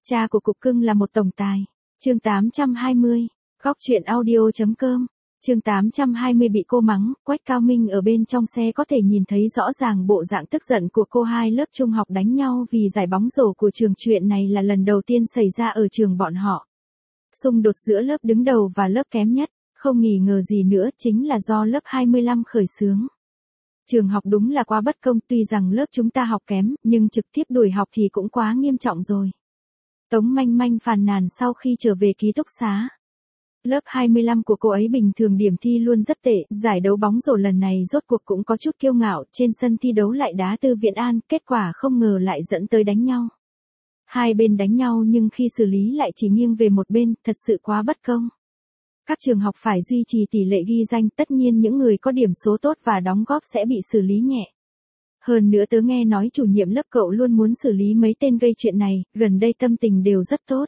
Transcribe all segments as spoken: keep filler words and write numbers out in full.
Cha của cục cưng là một tổng tài. Chương tám trăm hai mươi. Góc truyện audio.com. Chương tám trăm hai mươi bị cô mắng, Quách Cao Minh ở bên trong xe có thể nhìn thấy rõ ràng bộ dạng tức giận của cô. Hai lớp trung học đánh nhau vì giải bóng rổ của trường. Chuyện này là lần đầu tiên xảy ra ở trường bọn họ. Xung đột giữa lớp đứng đầu và lớp kém nhất, không nghi ngờ gì nữa chính là do lớp hai mươi lăm khởi xướng. Trường học đúng là quá bất công, tuy rằng lớp chúng ta học kém, nhưng trực tiếp đuổi học thì cũng quá nghiêm trọng rồi. Tống Manh Manh phàn nàn sau khi trở về ký túc xá. Lớp hai mươi lăm của cô ấy bình thường điểm thi luôn rất tệ, giải đấu bóng rổ lần này rốt cuộc cũng có chút kiêu ngạo, trên sân thi đấu lại đá Tư Viện An, kết quả không ngờ lại dẫn tới đánh nhau. Hai bên đánh nhau nhưng khi xử lý lại chỉ nghiêng về một bên, thật sự quá bất công. Các trường học phải duy trì tỷ lệ ghi danh, tất nhiên những người có điểm số tốt và đóng góp sẽ bị xử lý nhẹ. Hơn nữa tớ nghe nói chủ nhiệm lớp cậu luôn muốn xử lý mấy tên gây chuyện này, gần đây tâm tình đều rất tốt.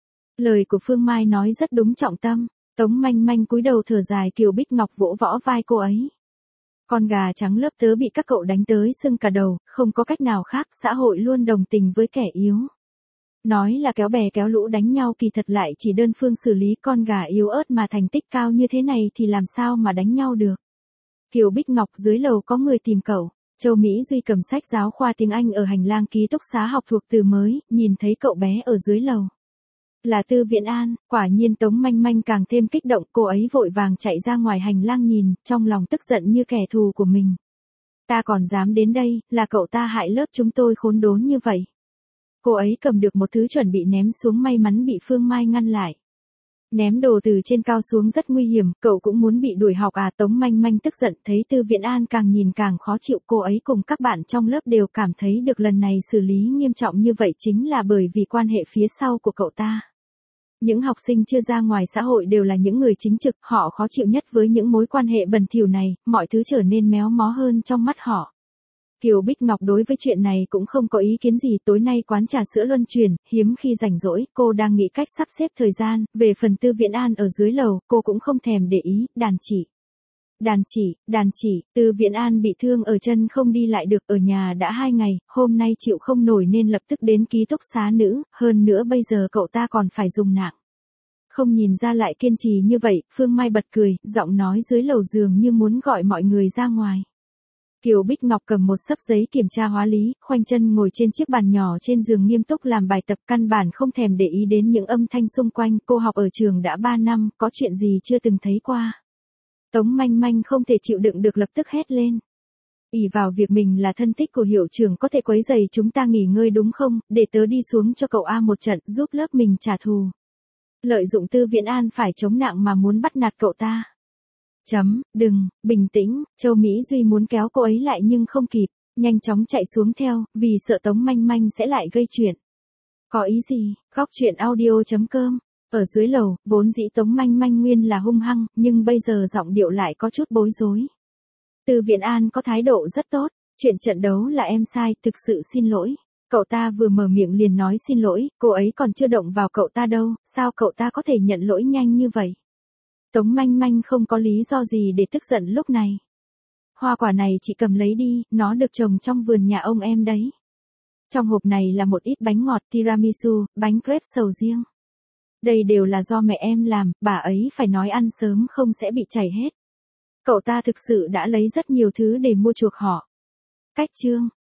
Lời của Phương Mai nói rất đúng trọng tâm. Tống Manh Manh cúi đầu thở dài, Kiều Bích Ngọc vỗ võ vai cô ấy. Con gà trắng lớp tớ bị các cậu đánh tới sưng cả đầu, không có cách nào khác, xã hội luôn đồng tình với kẻ yếu. Nói là kéo bè kéo lũ đánh nhau, kỳ thật lại chỉ đơn phương xử lý, con gà yếu ớt mà thành tích cao như thế này thì làm sao mà đánh nhau được. Kiều Bích Ngọc, dưới lầu có người tìm cậu. Châu Mỹ Duy cầm sách giáo khoa tiếng Anh ở hành lang ký túc xá học thuộc từ mới, nhìn thấy cậu bé ở dưới lầu. Là Tư Viện An, quả nhiên Tống Manh Manh càng thêm kích động, cô ấy vội vàng chạy ra ngoài hành lang nhìn, trong lòng tức giận như kẻ thù của mình. Ta còn dám đến đây, là cậu ta hại lớp chúng tôi khốn đốn như vậy. Cô ấy cầm được một thứ chuẩn bị ném xuống, may mắn bị Phương Mai ngăn lại. Ném đồ từ trên cao xuống rất nguy hiểm, cậu cũng muốn bị đuổi học à? Tống Manh Manh tức giận, thấy Tư Viện An càng nhìn càng khó chịu, cô ấy cùng các bạn trong lớp đều cảm thấy được lần này xử lý nghiêm trọng như vậy chính là bởi vì quan hệ phía sau của cậu ta. Những học sinh chưa ra ngoài xã hội đều là những người chính trực, họ khó chịu nhất với những mối quan hệ bẩn thỉu này, mọi thứ trở nên méo mó hơn trong mắt họ. Kiều Bích Ngọc đối với chuyện này cũng không có ý kiến gì, tối nay quán trà sữa luân chuyển, hiếm khi rảnh rỗi, cô đang nghĩ cách sắp xếp thời gian, về phần Tư Viện An ở dưới lầu, cô cũng không thèm để ý, đàn chỉ. Đàn chỉ, đàn chỉ, Tư Viện An bị thương ở chân không đi lại được, ở nhà đã hai ngày, hôm nay chịu không nổi nên lập tức đến ký túc xá nữ, hơn nữa bây giờ cậu ta còn phải dùng nạng. Không nhìn ra lại kiên trì như vậy, Phương Mai bật cười, giọng nói dưới lầu dường như muốn gọi mọi người ra ngoài. Kiều Bích Ngọc cầm một xấp giấy kiểm tra hóa lý, khoanh chân ngồi trên chiếc bàn nhỏ trên giường nghiêm túc làm bài tập, căn bản không thèm để ý đến những âm thanh xung quanh. Cô học ở trường đã ba năm, có chuyện gì chưa từng thấy qua. Tống Manh Manh không thể chịu đựng được lập tức hét lên. Ỷ vào việc mình là thân thích của hiệu trưởng có thể quấy rầy chúng ta nghỉ ngơi đúng không, để tớ đi xuống cho cậu A một trận, giúp lớp mình trả thù. Lợi dụng Tư Viện An phải chống nạng mà muốn bắt nạt cậu ta. Chấm, đừng, bình tĩnh, Châu Mỹ Duy muốn kéo cô ấy lại nhưng không kịp, nhanh chóng chạy xuống theo, vì sợ Tống Manh Manh sẽ lại gây chuyện. Có ý gì? Góc truyện audio.com. Ở dưới lầu, vốn dĩ Tống Manh Manh nguyên là hung hăng, nhưng bây giờ giọng điệu lại có chút bối rối. Tư Viện An có thái độ rất tốt, chuyện trận đấu là em sai, thực sự xin lỗi. Cậu ta vừa mở miệng liền nói xin lỗi, cô ấy còn chưa động vào cậu ta đâu, sao cậu ta có thể nhận lỗi nhanh như vậy? Tống Manh Manh không có lý do gì để tức giận lúc này. Hoa quả này chị cầm lấy đi, nó được trồng trong vườn nhà ông em đấy. Trong hộp này là một ít bánh ngọt tiramisu, bánh crepe sầu riêng. Đây đều là do mẹ em làm, bà ấy phải nói ăn sớm không sẽ bị chảy hết. Cậu ta thực sự đã lấy rất nhiều thứ để mua chuộc họ. Cách chương.